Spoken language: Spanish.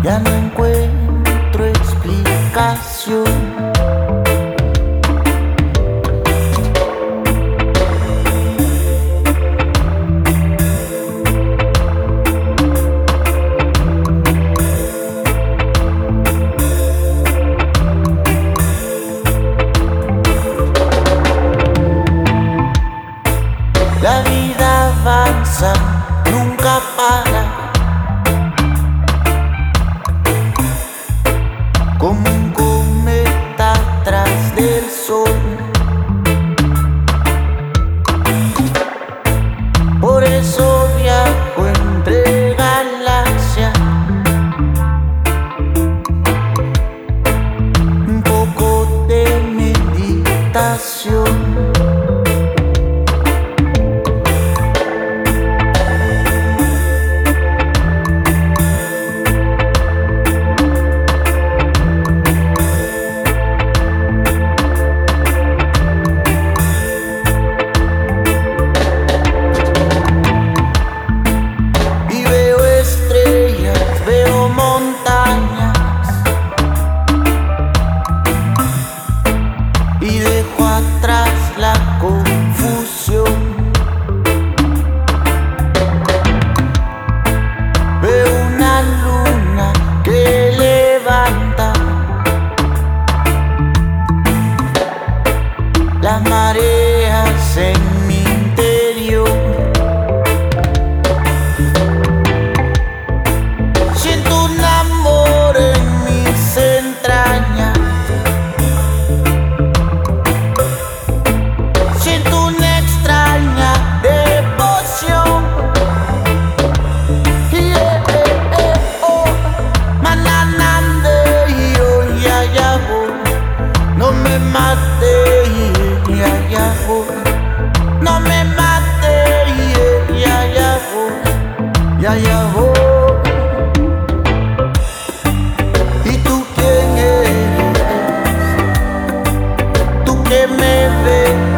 Ya no encuentro explicación. La vida avanza, nunca para, como un cometa tras del sol. Por eso viajo entre galaxias, un poco de meditación. Y dejo atrás la confusión. Veo una luna que levanta las mareas en mi interior. Siento un amor en mis entrañas. Siento una extraña devoción. Oh, mananande, ya, ya, no me mate, ya, ya, no me mate, ya, ya, ya, ya, ¿Y tú quién eres? Tú que me ves.